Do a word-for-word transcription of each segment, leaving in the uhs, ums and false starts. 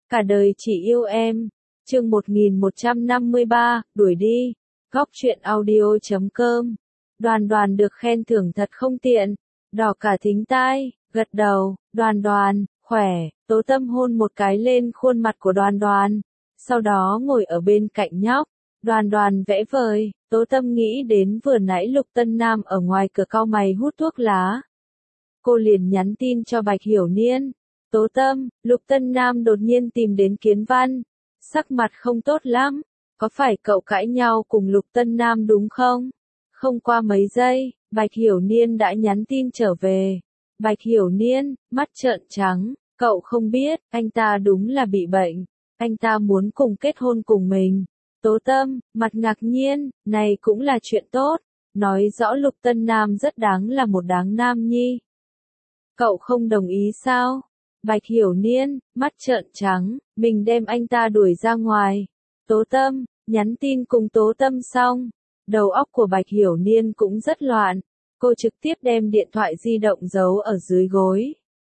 Cả đời chỉ yêu em. Chương một nghìn một trăm năm mươi ba, đuổi đi. Góc truyện audio chấm com. Đoàn Đoàn được khen thưởng thật không tiện. Đỏ cả thính tai, gật đầu. Đoàn Đoàn, khỏe. Tố Tâm hôn một cái lên khuôn mặt của Đoàn Đoàn. Sau đó ngồi ở bên cạnh nhóc. Đoàn Đoàn vẽ vời. Tố Tâm nghĩ đến vừa nãy Lục Tân Nam ở ngoài cửa cau mày hút thuốc lá. Cô liền nhắn tin cho Bạch Hiểu Niên. Tố Tâm, Lục Tân Nam đột nhiên tìm đến Kiến Văn. Sắc mặt không tốt lắm. Có phải cậu cãi nhau cùng Lục Tân Nam đúng không? Không qua mấy giây, Bạch Hiểu Niên đã nhắn tin trở về. Bạch Hiểu Niên, mắt trợn trắng. Cậu không biết, anh ta đúng là bị bệnh. Anh ta muốn cùng kết hôn cùng mình. Tố Tâm, mặt ngạc nhiên, này cũng là chuyện tốt. Nói rõ Lục Tân Nam rất đáng là một đáng nam nhi. Cậu không đồng ý sao? Bạch Hiểu Niên, mắt trợn trắng, mình đem anh ta đuổi ra ngoài. Tố Tâm, nhắn tin cùng Tố Tâm xong. Đầu óc của Bạch Hiểu Niên cũng rất loạn. Cô trực tiếp đem điện thoại di động giấu ở dưới gối.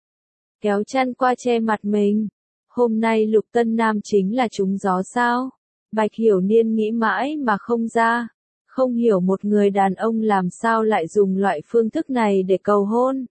Kéo chăn qua che mặt mình. Hôm nay Lục Tân Nam chính là trúng gió sao? Bạch Hiểu Niên nghĩ mãi mà không ra. Không hiểu một người đàn ông làm sao lại dùng loại phương thức này để cầu hôn.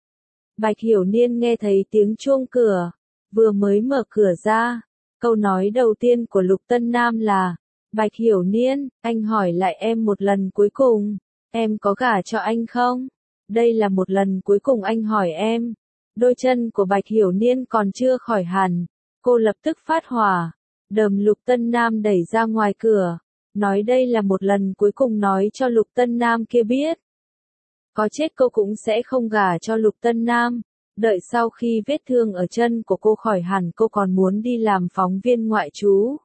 Bạch Hiểu Niên nghe thấy tiếng chuông cửa. Vừa mới mở cửa ra. Câu nói đầu tiên của Lục Tân Nam là: Bạch Hiểu Niên, anh hỏi lại em một lần cuối cùng. Em có gả cho anh không? Đây là một lần cuối cùng anh hỏi em. Đôi chân của Bạch Hiểu Niên còn chưa khỏi hẳn. Cô lập tức phát hỏa. Đờm Lục Tân Nam đẩy ra ngoài cửa. Nói đây là một lần cuối cùng nói cho Lục Tân Nam kia biết. Có chết cô cũng sẽ không gả cho Lục Tân Nam. Đợi sau khi vết thương ở chân của cô khỏi hẳn cô còn muốn đi làm phóng viên ngoại trú.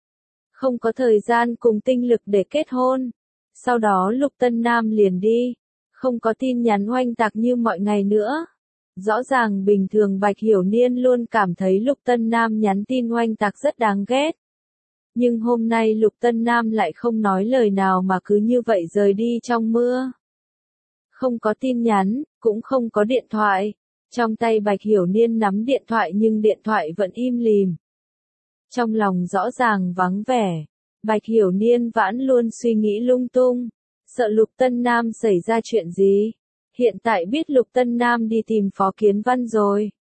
Không có thời gian cùng tinh lực để kết hôn. Sau đó Lục Tân Nam liền đi. Không có tin nhắn oanh tạc như mọi ngày nữa. Rõ ràng bình thường Bạch Hiểu Niên luôn cảm thấy Lục Tân Nam nhắn tin oanh tạc rất đáng ghét. Nhưng hôm nay Lục Tân Nam lại không nói lời nào mà cứ như vậy rời đi trong mưa. Không có tin nhắn, cũng không có điện thoại. Trong tay Bạch Hiểu Niên nắm điện thoại nhưng điện thoại vẫn im lìm. Trong lòng rõ ràng vắng vẻ. Bạch Hiểu Niên vẫn luôn suy nghĩ lung tung. Sợ Lục Tân Nam xảy ra chuyện gì. Hiện tại biết Lục Tân Nam đi tìm Phó Kiến Văn rồi.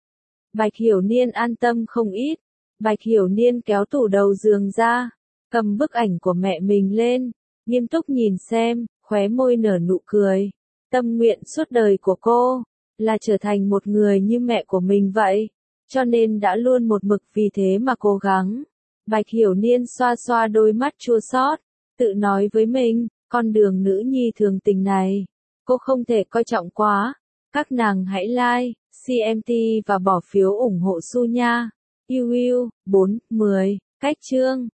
Bạch Hiểu Niên an tâm không ít. Bạch Hiểu Niên kéo tủ đầu giường ra. Cầm bức ảnh của mẹ mình lên. Nghiêm túc nhìn xem, khóe môi nở nụ cười. Tâm nguyện suốt đời của cô là trở thành một người như mẹ của mình vậy. Cho nên đã luôn một mực vì thế mà cố gắng. Bạch Hiểu Niên xoa xoa đôi mắt chua xót, tự nói với mình, con đường nữ nhi thường tình này, cô không thể coi trọng quá. Các nàng hãy like, xê em tê và bỏ phiếu ủng hộ Su nha. Yêu yêu, bốn, mười, cách chương.